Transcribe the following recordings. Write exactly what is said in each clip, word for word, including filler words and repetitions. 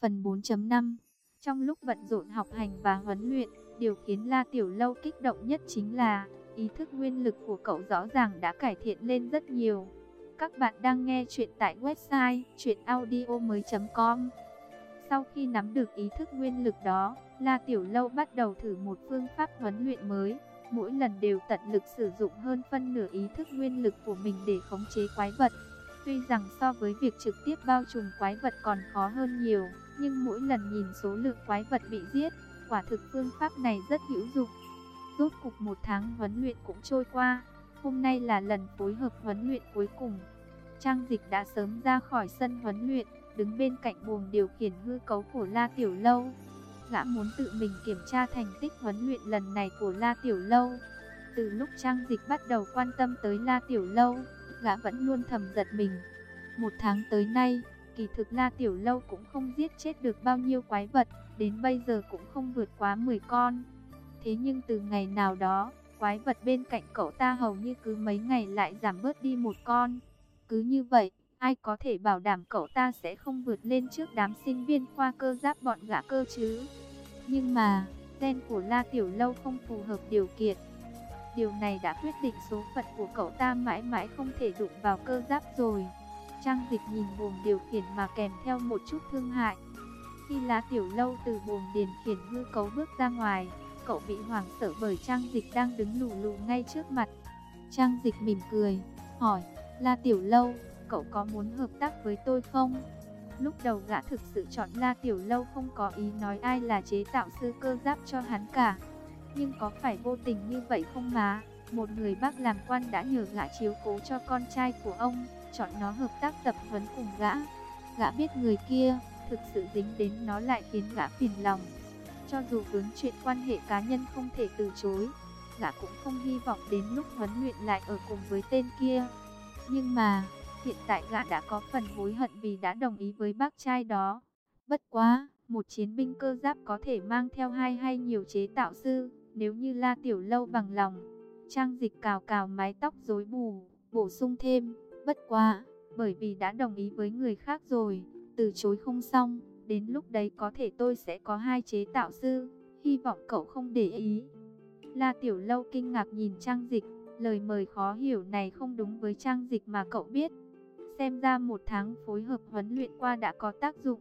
Phần bốn chấm năm. Trong lúc bận rộn học hành và huấn luyện, điều khiến La Tiểu Lâu kích động nhất chính là ý thức nguyên lực của cậu rõ ràng đã cải thiện lên rất nhiều. Các bạn đang nghe chuyện tại website truyện audio mới chấm com. Sau khi nắm được ý thức nguyên lực đó, La Tiểu Lâu bắt đầu thử một phương pháp huấn luyện mới. Mỗi lần đều tận lực sử dụng hơn phân nửa ý thức nguyên lực của mình để khống chế quái vật. Tuy rằng so với việc trực tiếp bao trùm quái vật còn khó hơn nhiều, nhưng mỗi lần nhìn số lượng quái vật bị giết, quả thực phương pháp này rất hữu dụng. Rốt cục một tháng huấn luyện cũng trôi qua, hôm nay là lần phối hợp huấn luyện cuối cùng. Trang Dịch đã sớm ra khỏi sân huấn luyện, đứng bên cạnh buồng điều khiển hư cấu của La Tiểu Lâu. Gã muốn tự mình kiểm tra thành tích huấn luyện lần này của La Tiểu Lâu. Từ lúc Trang Dịch bắt đầu quan tâm tới La Tiểu Lâu, gã vẫn luôn thầm giật mình. Một tháng tới nay, kỳ thực La Tiểu Lâu cũng không giết chết được bao nhiêu quái vật, đến bây giờ cũng không vượt quá mười con. Thế nhưng từ ngày nào đó, quái vật bên cạnh cậu ta hầu như cứ mấy ngày lại giảm bớt đi một con. Cứ như vậy, ai có thể bảo đảm cậu ta sẽ không vượt lên trước đám sinh viên khoa cơ giáp bọn gã cơ chứ? Nhưng mà, gen của La Tiểu Lâu không phù hợp điều kiện. Điều này đã quyết định số phận của cậu ta mãi mãi không thể đụng vào cơ giáp rồi. Trang Dịch nhìn buồng điều khiển mà kèm theo một chút thương hại. Khi La Tiểu Lâu từ buồng điều khiển hư cấu bước ra ngoài, cậu bị hoảng sợ bởi Trang Dịch đang đứng lù lù ngay trước mặt. Trang Dịch mỉm cười, hỏi, La Tiểu Lâu, cậu có muốn hợp tác với tôi không? Lúc đầu gã thực sự chọn La Tiểu Lâu không có ý nói ai là chế tạo sư cơ giáp cho hắn cả. Nhưng có phải vô tình như vậy không mà? Một người bác làm quan đã nhờ gã chiếu cố cho con trai của ông, chọn nó hợp tác tập huấn cùng gã. Gã biết người kia thực sự dính đến nó lại khiến gã phiền lòng. Cho dù vướng chuyện quan hệ cá nhân không thể từ chối, gã cũng không hy vọng đến lúc huấn luyện lại ở cùng với tên kia. Nhưng mà, hiện tại gã đã có phần hối hận vì đã đồng ý với bác trai đó. Bất quá, một chiến binh cơ giáp có thể mang theo hai hay nhiều chế tạo sư, nếu như La Tiểu Lâu bằng lòng. Trang Dịch cào cào mái tóc rối bù, bổ sung thêm, bất quá, bởi vì đã đồng ý với người khác rồi, từ chối không xong, đến lúc đấy có thể tôi sẽ có hai chế tạo sư, hy vọng cậu không để ý. La Tiểu Lâu kinh ngạc nhìn Trang Dịch, lời mời khó hiểu này không đúng với Trang Dịch mà cậu biết. Xem ra một tháng phối hợp huấn luyện qua đã có tác dụng.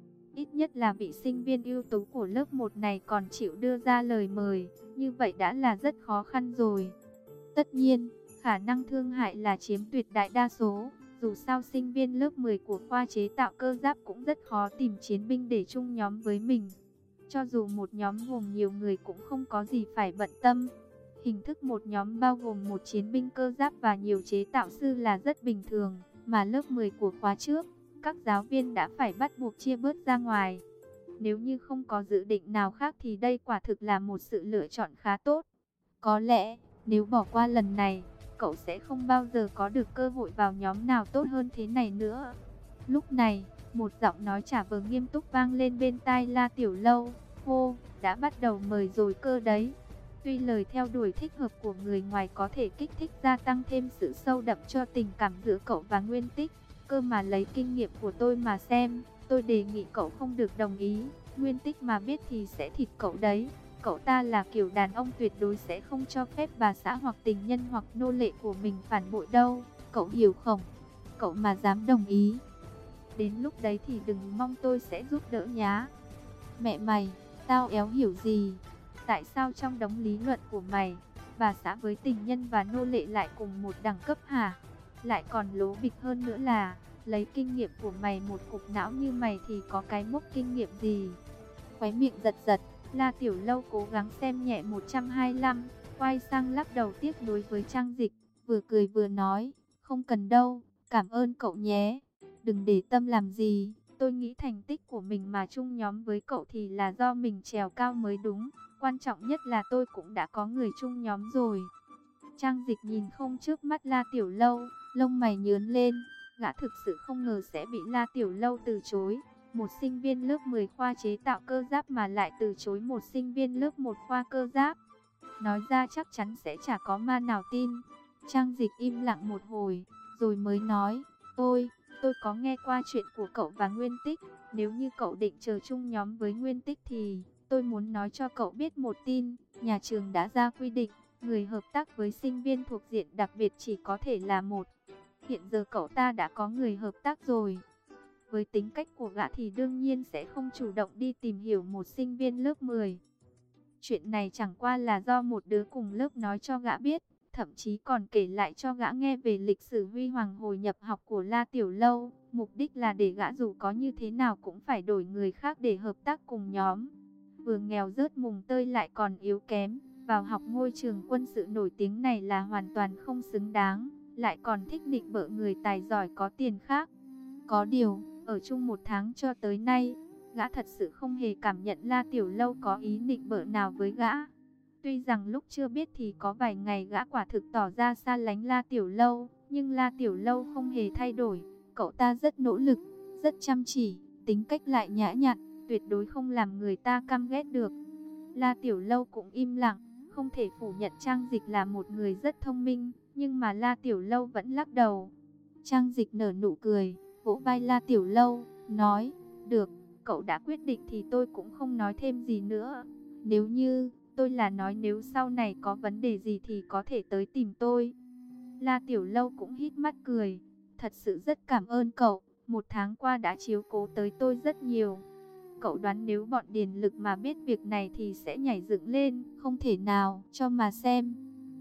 Ít nhất là vị sinh viên ưu tú của lớp một này còn chịu đưa ra lời mời, như vậy đã là rất khó khăn rồi. Tất nhiên, khả năng thương hại là chiếm tuyệt đại đa số, dù sao sinh viên lớp mười của khoa chế tạo cơ giáp cũng rất khó tìm chiến binh để chung nhóm với mình. Cho dù một nhóm gồm nhiều người cũng không có gì phải bận tâm. Hình thức một nhóm bao gồm một chiến binh cơ giáp và nhiều chế tạo sư là rất bình thường, mà lớp mười của khóa trước, các giáo viên đã phải bắt buộc chia bớt ra ngoài. Nếu như không có dự định nào khác thì đây quả thực là một sự lựa chọn khá tốt. Có lẽ, nếu bỏ qua lần này, cậu sẽ không bao giờ có được cơ hội vào nhóm nào tốt hơn thế này nữa. Lúc này, một giọng nói trả vờ nghiêm túc vang lên bên tai La Tiểu Lâu. Hô, đã bắt đầu mời rồi cơ đấy. Tuy lời theo đuổi thích hợp của người ngoài có thể kích thích gia tăng thêm sự sâu đậm cho tình cảm giữa cậu và Nguyên Tích, cơ mà lấy kinh nghiệm của tôi mà xem, tôi đề nghị cậu không được đồng ý. Nguyên Tích mà biết thì sẽ thịt cậu đấy. Cậu ta là kiểu đàn ông tuyệt đối sẽ không cho phép bà xã hoặc tình nhân hoặc nô lệ của mình phản bội đâu, cậu hiểu không? Cậu mà dám đồng ý, đến lúc đấy thì đừng mong tôi sẽ giúp đỡ nhá. Mẹ mày, tao éo hiểu gì? Tại sao trong đống lý luận của mày, bà xã với tình nhân và nô lệ lại cùng một đẳng cấp hả? Lại còn lố bịch hơn nữa là, lấy kinh nghiệm của mày, một cục não như mày thì có cái mốc kinh nghiệm gì? Khóe miệng giật giật, La Tiểu Lâu cố gắng xem nhẹ một trăm hai mươi lăm, quay sang lắc đầu tiếc nuối với Trang Dịch, vừa cười vừa nói, không cần đâu, cảm ơn cậu nhé, đừng để tâm làm gì, tôi nghĩ thành tích của mình mà chung nhóm với cậu thì là do mình trèo cao mới đúng, quan trọng nhất là tôi cũng đã có người chung nhóm rồi. Trang Dịch nhìn không trước mắt La Tiểu Lâu, lông mày nhướng lên, gã thực sự không ngờ sẽ bị La Tiểu Lâu từ chối. Một sinh viên lớp mười khoa chế tạo cơ giáp mà lại từ chối một sinh viên lớp một khoa cơ giáp. Nói ra chắc chắn sẽ chả có ma nào tin. Trang Dịch im lặng một hồi, rồi mới nói, tôi, tôi có nghe qua chuyện của cậu và Nguyên Tích, Nếu như cậu định chờ chung nhóm với Nguyên Tích thì tôi muốn nói cho cậu biết một tin. Nhà trường đã ra quy định, người hợp tác với sinh viên thuộc diện đặc biệt chỉ có thể là một. Hiện giờ cậu ta đã có người hợp tác rồi. Với tính cách của gã thì đương nhiên sẽ không chủ động đi tìm hiểu một sinh viên lớp mười. Chuyện này chẳng qua là do một đứa cùng lớp nói cho gã biết, thậm chí còn kể lại cho gã nghe về lịch sử huy hoàng hồi nhập học của La Tiểu Lâu. Mục đích là để gã dù có như thế nào cũng phải đổi người khác để hợp tác cùng nhóm. Vừa nghèo rớt mùng tơi lại còn yếu kém, vào học ngôi trường quân sự nổi tiếng này là hoàn toàn không xứng đáng, lại còn thích nịnh bợ người tài giỏi có tiền khác. Có điều, ở chung một tháng cho tới nay, gã thật sự không hề cảm nhận La Tiểu Lâu có ý nịnh bợ nào với gã. Tuy rằng lúc chưa biết thì có vài ngày gã quả thực tỏ ra xa lánh La Tiểu Lâu, nhưng La Tiểu Lâu không hề thay đổi. Cậu ta rất nỗ lực, rất chăm chỉ, tính cách lại nhã nhặn, tuyệt đối không làm người ta căm ghét được. La Tiểu Lâu cũng im lặng, không thể phủ nhận Trang Dịch là một người rất thông minh, nhưng mà La Tiểu Lâu vẫn lắc đầu. Trang Dịch nở nụ cười, vỗ vai La Tiểu Lâu, nói, được, cậu đã quyết định thì tôi cũng không nói thêm gì nữa. Nếu như, tôi là nói nếu sau này có vấn đề gì thì có thể tới tìm tôi. La Tiểu Lâu cũng hít mắt cười, thật sự rất cảm ơn cậu, một tháng qua đã chiếu cố tới tôi rất nhiều. Cậu đoán nếu bọn Điền Lực mà biết việc này thì sẽ nhảy dựng lên, không thể nào, cho mà xem.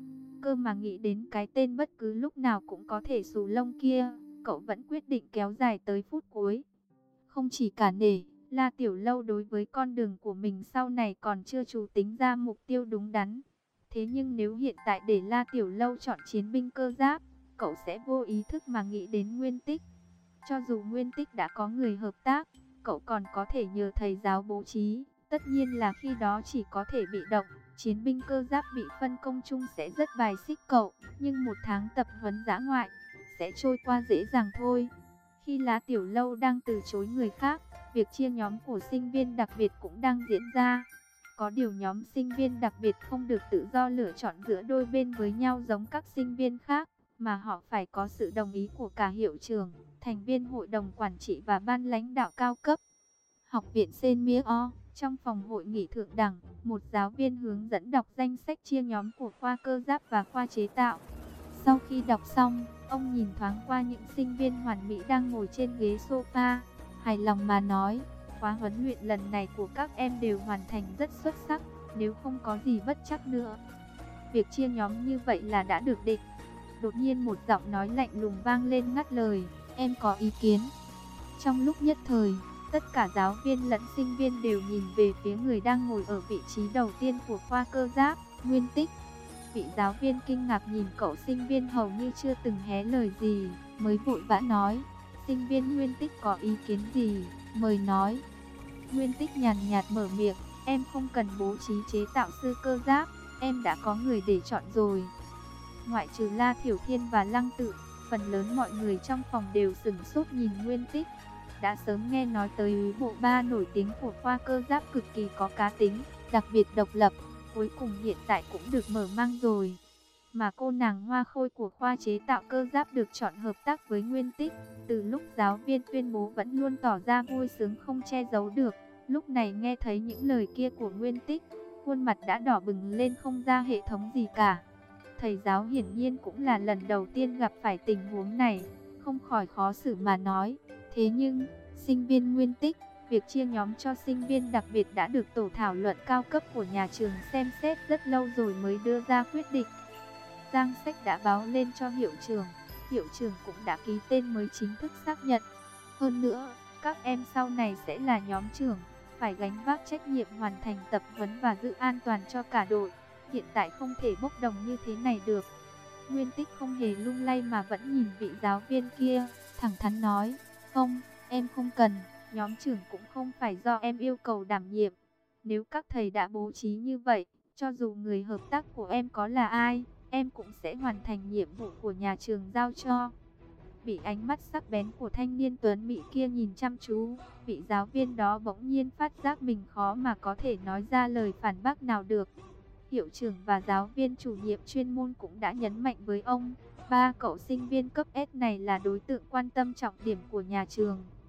Cơ mà nghĩ đến cái tên bất cứ lúc nào cũng có thể xù lông kia, cậu vẫn quyết định kéo dài tới phút cuối. Không chỉ cả nể, La Tiểu Lâu đối với con đường của mình sau này còn chưa chủ tính ra mục tiêu đúng đắn. Thế nhưng nếu hiện tại để La Tiểu Lâu chọn chiến binh cơ giáp, cậu sẽ vô ý thức mà nghĩ đến Nguyên Tích. Cho dù Nguyên Tích đã có người hợp tác, cậu còn có thể nhờ thầy giáo bố trí. Tất nhiên là khi đó chỉ có thể bị động, chiến binh cơ giáp bị phân công chung sẽ rất bài xích cậu. Nhưng một tháng tập huấn dã ngoại sẽ trôi qua dễ dàng thôi. Khi La Tiểu Lâu đang từ chối người khác, việc chia nhóm của sinh viên đặc biệt cũng đang diễn ra. Có điều nhóm sinh viên đặc biệt không được tự do lựa chọn giữa đôi bên với nhau giống các sinh viên khác, mà họ phải có sự đồng ý của cả hiệu trưởng, thành viên hội đồng quản trị và ban lãnh đạo cao cấp. Học viện Sen Mía O, trong phòng hội nghị thượng đẳng, một giáo viên hướng dẫn đọc danh sách chia nhóm của khoa cơ giáp và khoa chế tạo. Sau khi đọc xong, ông nhìn thoáng qua những sinh viên hoàn mỹ đang ngồi trên ghế sofa, hài lòng mà nói, khóa huấn luyện lần này của các em đều hoàn thành rất xuất sắc, nếu không có gì bất trắc nữa. Việc chia nhóm như vậy là đã được định. Đột nhiên một giọng nói lạnh lùng vang lên ngắt lời, em có ý kiến. Trong lúc nhất thời, tất cả giáo viên lẫn sinh viên đều nhìn về phía người đang ngồi ở vị trí đầu tiên của khoa cơ giáp, Nguyên Tích. Vị giáo viên kinh ngạc nhìn cậu sinh viên hầu như chưa từng hé lời gì, mới vội vã nói, sinh viên Nguyên Tích có ý kiến gì, mời nói. Nguyên Tích nhàn nhạt mở miệng, em không cần bố trí chế tạo sư cơ giáp, em đã có người để chọn rồi. Ngoại trừ La Thiểu Thiên và Lăng Tự, phần lớn mọi người trong phòng đều sửng sốt nhìn Nguyên Tích. Đã sớm nghe nói tới bộ ba nổi tiếng của khoa cơ giáp cực kỳ có cá tính, đặc biệt độc lập, cuối cùng hiện tại cũng được mở mang rồi. Mà cô nàng Hoa Khôi của khoa chế tạo cơ giáp được chọn hợp tác với Nguyên Tích, từ lúc giáo viên tuyên bố vẫn luôn tỏ ra vui sướng không che giấu được. Lúc này nghe thấy những lời kia của Nguyên Tích, khuôn mặt đã đỏ bừng lên không ra hệ thống gì cả. Thầy giáo hiển nhiên cũng là lần đầu tiên gặp phải tình huống này, không khỏi khó xử mà nói. Thế nhưng, sinh viên Nguyên Tích, việc chia nhóm cho sinh viên đặc biệt đã được tổ thảo luận cao cấp của nhà trường xem xét rất lâu rồi mới đưa ra quyết định. Danh sách đã báo lên cho hiệu trưởng, hiệu trưởng cũng đã ký tên mới chính thức xác nhận. Hơn nữa, các em sau này sẽ là nhóm trưởng, phải gánh vác trách nhiệm hoàn thành tập huấn và giữ an toàn cho cả đội. Hiện tại không thể bốc đồng như thế này được. Nguyên Tích không hề lung lay mà vẫn nhìn vị giáo viên kia, thẳng thắn nói, không, em không cần, nhóm trưởng cũng không phải do em yêu cầu đảm nhiệm. Nếu các thầy đã bố trí như vậy, cho dù người hợp tác của em có là ai, em cũng sẽ hoàn thành nhiệm vụ của nhà trường giao cho. Bị ánh mắt sắc bén của thanh niên tuấn mỹ kia nhìn chăm chú, vị giáo viên đó bỗng nhiên phát giác mình khó mà có thể nói ra lời phản bác nào được. Hiệu trưởng và giáo viên chủ nhiệm chuyên môn cũng đã nhấn mạnh với ông, ba cậu sinh viên cấp S này là đối tượng quan tâm trọng điểm của nhà trường.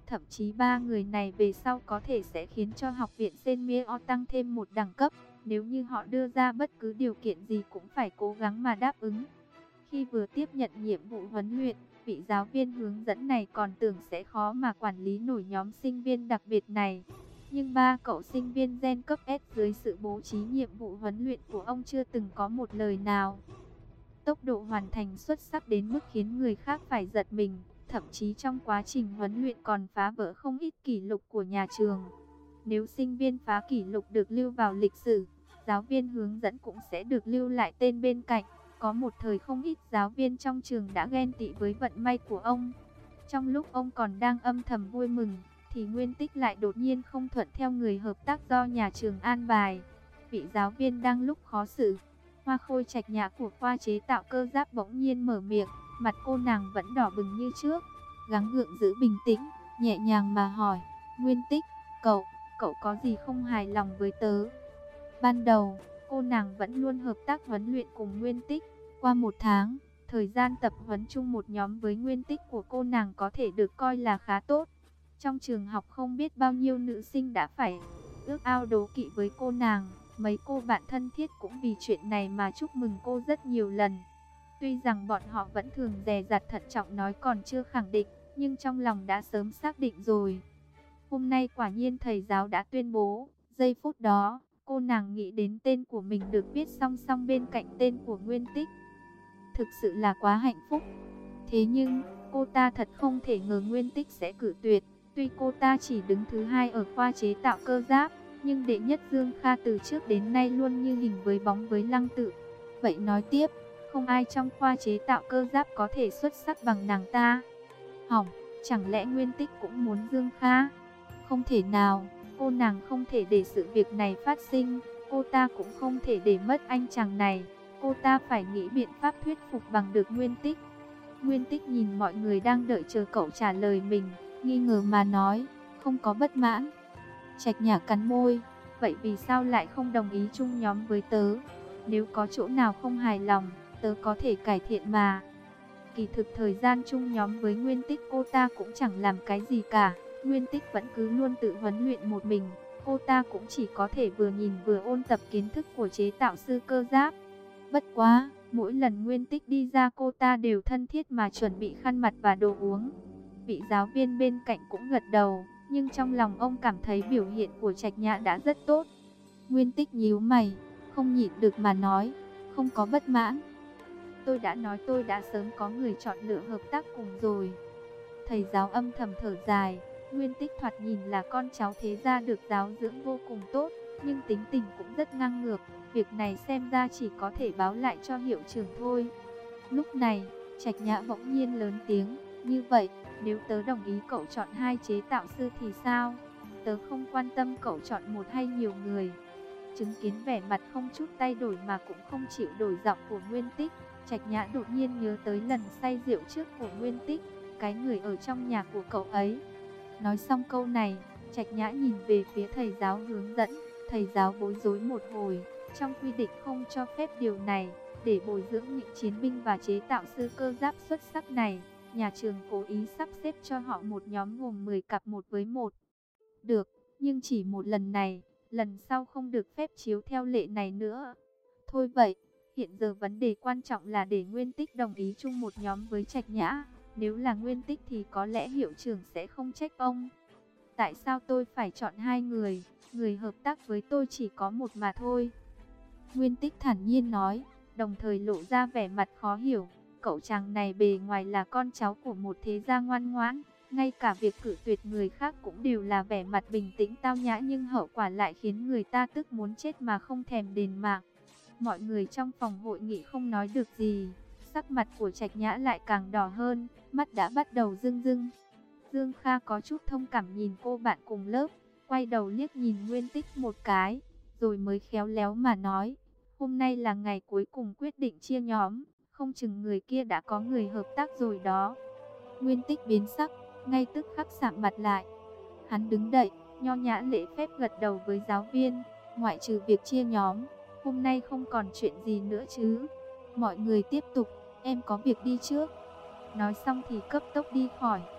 Thậm chí ba người này về sau có thể sẽ khiến cho học viện Senmeo tăng thêm một đẳng cấp. Nếu như họ đưa ra bất cứ điều kiện gì cũng phải cố gắng mà đáp ứng. Khi vừa tiếp nhận nhiệm vụ huấn luyện, vị giáo viên hướng dẫn này còn tưởng sẽ khó mà quản lý nổi nhóm sinh viên đặc biệt này. Nhưng ba cậu sinh viên gen cấp S dưới sự bố trí nhiệm vụ huấn luyện của ông chưa từng có một lời nào. Tốc độ hoàn thành xuất sắc đến mức khiến người khác phải giật mình, thậm chí trong quá trình huấn luyện còn phá vỡ không ít kỷ lục của nhà trường. Nếu sinh viên phá kỷ lục được lưu vào lịch sử, giáo viên hướng dẫn cũng sẽ được lưu lại tên bên cạnh. Có một thời không ít giáo viên trong trường đã ghen tị với vận may của ông. Trong lúc ông còn đang âm thầm vui mừng, thì Nguyên Tích lại đột nhiên không thuận theo người hợp tác do nhà trường an bài. Vị giáo viên đang lúc khó xử, Hoa Khôi Trạch Nhã của khoa chế tạo cơ giáp bỗng nhiên mở miệng, mặt cô nàng vẫn đỏ bừng như trước, gắng gượng giữ bình tĩnh, nhẹ nhàng mà hỏi, Nguyên Tích, cậu, cậu có gì không hài lòng với tớ? Ban đầu, cô nàng vẫn luôn hợp tác huấn luyện cùng Nguyên Tích. Qua một tháng, thời gian tập huấn chung một nhóm với Nguyên Tích của cô nàng có thể được coi là khá tốt. Trong trường học không biết bao nhiêu nữ sinh đã phải ước ao đố kỵ với cô nàng. Mấy cô bạn thân thiết cũng vì chuyện này mà chúc mừng cô rất nhiều lần. Tuy rằng bọn họ vẫn thường dè dặt thận trọng nói còn chưa khẳng định, nhưng trong lòng đã sớm xác định rồi. Hôm nay quả nhiên thầy giáo đã tuyên bố. Giây phút đó, cô nàng nghĩ đến tên của mình được viết song song bên cạnh tên của Nguyên Tích. Thực sự là quá hạnh phúc. Thế nhưng, cô ta thật không thể ngờ Nguyên Tích sẽ cự tuyệt. Tuy cô ta chỉ đứng thứ hai ở khoa chế tạo cơ giáp, nhưng đệ nhất Dương Kha từ trước đến nay luôn như hình với bóng với Lăng Tự. Vậy nói tiếp, không ai trong khoa chế tạo cơ giáp có thể xuất sắc bằng nàng ta. Hỏng, chẳng lẽ Nguyên Tích cũng muốn Dương Kha? Không thể nào, cô nàng không thể để sự việc này phát sinh, cô ta cũng không thể để mất anh chàng này. Cô ta phải nghĩ biện pháp thuyết phục bằng được Nguyên Tích. Nguyên Tích nhìn mọi người đang đợi chờ cậu trả lời mình, nghi ngờ mà nói, không có bất mãn. Trạch Nhã cắn môi, vậy vì sao lại không đồng ý chung nhóm với tớ? Nếu có chỗ nào không hài lòng, tớ có thể cải thiện mà. Kỳ thực thời gian chung nhóm với Nguyên Tích cô ta cũng chẳng làm cái gì cả. Nguyên Tích vẫn cứ luôn tự huấn luyện một mình. Cô ta cũng chỉ có thể vừa nhìn vừa ôn tập kiến thức của chế tạo sư cơ giáp. Bất quá, mỗi lần Nguyên Tích đi ra cô ta đều thân thiết mà chuẩn bị khăn mặt và đồ uống. Vị giáo viên bên cạnh cũng gật đầu, nhưng trong lòng ông cảm thấy biểu hiện của Trạch Nhã đã rất tốt. Nguyên Tích nhíu mày, không nhịn được mà nói, không có bất mãn. Tôi đã nói tôi đã sớm có người chọn lựa hợp tác cùng rồi. Thầy giáo âm thầm thở dài, Nguyên Tích thoạt nhìn là con cháu thế gia được giáo dưỡng vô cùng tốt, nhưng tính tình cũng rất ngang ngược. Việc này xem ra chỉ có thể báo lại cho hiệu trưởng thôi. Lúc này, Trạch Nhã bỗng nhiên lớn tiếng, như vậy, nếu tớ đồng ý cậu chọn hai chế tạo sư thì sao? Tớ không quan tâm cậu chọn một hay nhiều người. Chứng kiến vẻ mặt không chút thay đổi mà cũng không chịu đổi giọng của Nguyên Tích, Trạch Nhã đột nhiên nhớ tới lần say rượu trước của Nguyên Tích, cái người ở trong nhà của cậu ấy. Nói xong câu này, Trạch Nhã nhìn về phía thầy giáo hướng dẫn, thầy giáo bối rối một hồi, trong quy định không cho phép điều này, để bồi dưỡng những chiến binh và chế tạo sư cơ giáp xuất sắc này, nhà trường cố ý sắp xếp cho họ một nhóm gồm mười cặp một với một. Được, nhưng chỉ một lần này, lần sau không được phép chiếu theo lệ này nữa. Thôi vậy, hiện giờ vấn đề quan trọng là để Nguyên Tích đồng ý chung một nhóm với Trạch Nhã. Nếu là Nguyên Tích thì có lẽ hiệu trưởng sẽ không trách ông. Tại sao tôi phải chọn hai người? Người hợp tác với tôi chỉ có một mà thôi. Nguyên Tích thản nhiên nói, đồng thời lộ ra vẻ mặt khó hiểu. Cậu chàng này bề ngoài là con cháu của một thế gia ngoan ngoãn, ngay cả việc cự tuyệt người khác cũng đều là vẻ mặt bình tĩnh tao nhã, nhưng hậu quả lại khiến người ta tức muốn chết mà không thèm đền mạng. Mọi người trong phòng hội nghị không nói được gì, sắc mặt của Trạch Nhã lại càng đỏ hơn, mắt đã bắt đầu rưng rưng. Dương Kha có chút thông cảm nhìn cô bạn cùng lớp, quay đầu liếc nhìn Nguyên Tích một cái, rồi mới khéo léo mà nói, hôm nay là ngày cuối cùng quyết định chia nhóm, không chừng người kia đã có người hợp tác rồi đó. Nguyên Tích biến sắc, ngay tức khắc sạm mặt lại. Hắn đứng dậy, nho nhã lễ phép gật đầu với giáo viên, ngoại trừ việc chia nhóm, hôm nay không còn chuyện gì nữa chứ. Mọi người tiếp tục, em có việc đi trước. Nói xong thì cấp tốc đi khỏi.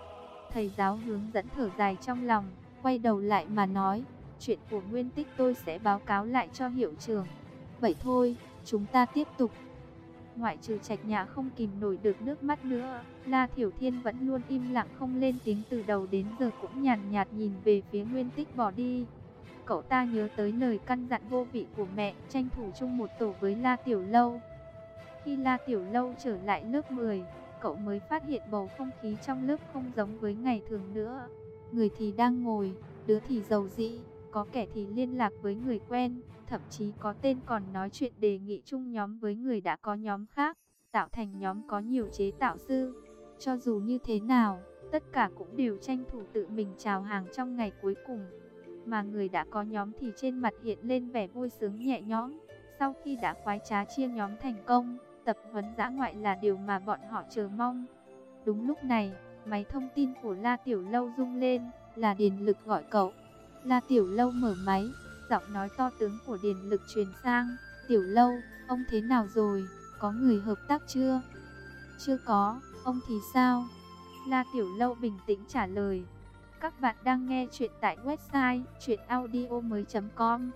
Thầy giáo hướng dẫn thở dài trong lòng, quay đầu lại mà nói, chuyện của Nguyên Tích tôi sẽ báo cáo lại cho hiệu trưởng. Vậy thôi, chúng ta tiếp tục. Ngoại trừ Trạch Nhã không kìm nổi được nước mắt nữa, La Thiểu Thiên vẫn luôn im lặng không lên tiếng, từ đầu đến giờ cũng nhàn nhạt nhìn về phía Nguyên Tích bỏ đi. Cậu ta nhớ tới lời căn dặn vô vị của mẹ, tranh thủ chung một tổ với La Tiểu Lâu. Khi La Tiểu Lâu trở lại lớp mười, cậu mới phát hiện bầu không khí trong lớp không giống với ngày thường nữa. Người thì đang ngồi, đứa thì rầu rĩ, có kẻ thì liên lạc với người quen, thậm chí có tên còn nói chuyện đề nghị chung nhóm với người đã có nhóm khác, tạo thành nhóm có nhiều chế tạo sư. Cho dù như thế nào, tất cả cũng đều tranh thủ tự mình chào hàng trong ngày cuối cùng. Mà người đã có nhóm thì trên mặt hiện lên vẻ vui sướng nhẹ nhõm. Sau khi đã khoái trá chia nhóm thành công, tập huấn dã ngoại là điều mà bọn họ chờ mong. Đúng lúc này, máy thông tin của La Tiểu Lâu rung lên, là Điền Lực gọi cậu. La Tiểu Lâu mở máy, giọng nói to tướng của Điền Lực truyền sang. Tiểu Lâu, ông thế nào rồi, có người hợp tác chưa? Chưa có, ông thì sao? La Tiểu Lâu bình tĩnh trả lời. Các bạn đang nghe chuyện tại website truyện audio mới chấm com.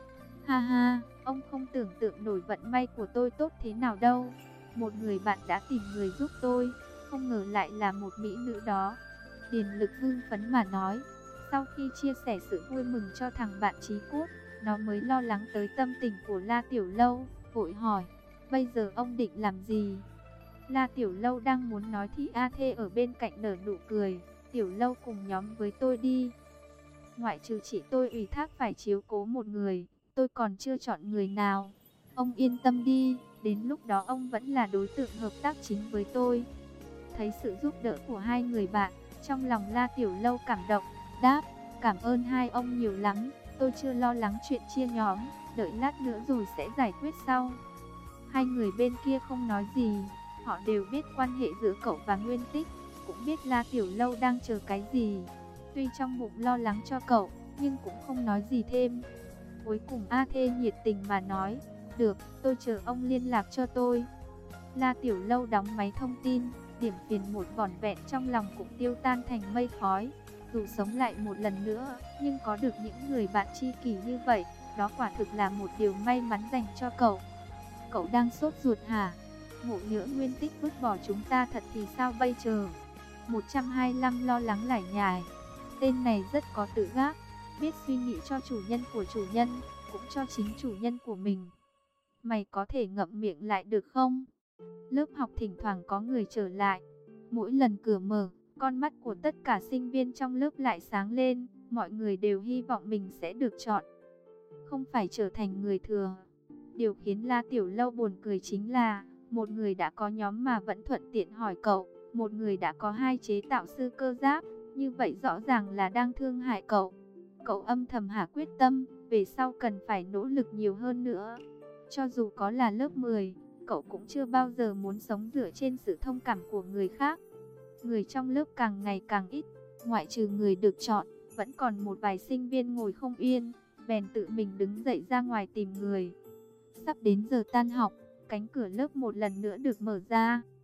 Ha ha, ông không tưởng tượng nổi vận may của tôi tốt thế nào đâu. Một người bạn đã tìm người giúp tôi, không ngờ lại là một mỹ nữ đó. Điền Lực hưng phấn mà nói. Sau khi chia sẻ sự vui mừng cho thằng bạn Chí Cốt, nó mới lo lắng tới tâm tình của La Tiểu Lâu, vội hỏi, bây giờ ông định làm gì? La Tiểu Lâu đang muốn nói thì A Thê ở bên cạnh nở nụ cười. Tiểu Lâu cùng nhóm với tôi đi. Ngoại trừ chị tôi ủy thác phải chiếu cố một người, tôi còn chưa chọn người nào. Ông yên tâm đi, đến lúc đó ông vẫn là đối tượng hợp tác chính với tôi. Thấy sự giúp đỡ của hai người bạn, trong lòng La Tiểu Lâu cảm động, đáp, cảm ơn hai ông nhiều lắm, tôi chưa lo lắng chuyện chia nhóm, đợi lát nữa rồi sẽ giải quyết sau. Hai người bên kia không nói gì, họ đều biết quan hệ giữa cậu và Nguyên Tích, cũng biết La Tiểu Lâu đang chờ cái gì. Tuy trong bụng lo lắng cho cậu, nhưng cũng không nói gì thêm. Cuối cùng A Thê nhiệt tình mà nói, được, tôi chờ ông liên lạc cho tôi. La Tiểu Lâu đóng máy thông tin, điểm phiền một vỏn vẹn trong lòng cũng tiêu tan thành mây khói. Dù sống lại một lần nữa, nhưng có được những người bạn tri kỷ như vậy, đó quả thực là một điều may mắn dành cho cậu. Cậu đang sốt ruột hả? Ngộ nhỡ Nguyên Tích vứt bỏ chúng ta thật thì sao bây giờ? một trăm hai mươi lăm lo lắng lải nhải. Tên này rất có tự gác, biết suy nghĩ cho chủ nhân của chủ nhân, cũng cho chính chủ nhân của mình. Mày có thể ngậm miệng lại được không? Lớp học thỉnh thoảng có người trở lại. Mỗi lần cửa mở, con mắt của tất cả sinh viên trong lớp lại sáng lên. Mọi người đều hy vọng mình sẽ được chọn, không phải trở thành người thừa. Điều khiến La Tiểu Lâu buồn cười chính là, một người đã có nhóm mà vẫn thuận tiện hỏi cậu, một người đã có hai chế tạo sư cơ giáp, như vậy rõ ràng là đang thương hại cậu. Cậu âm thầm hạ quyết tâm, về sau cần phải nỗ lực nhiều hơn nữa. Cho dù có là lớp mười, cậu cũng chưa bao giờ muốn sống dựa trên sự thông cảm của người khác. Người trong lớp càng ngày càng ít, ngoại trừ người được chọn, vẫn còn một vài sinh viên ngồi không yên, bèn tự mình đứng dậy ra ngoài tìm người. Sắp đến giờ tan học, cánh cửa lớp một lần nữa được mở ra.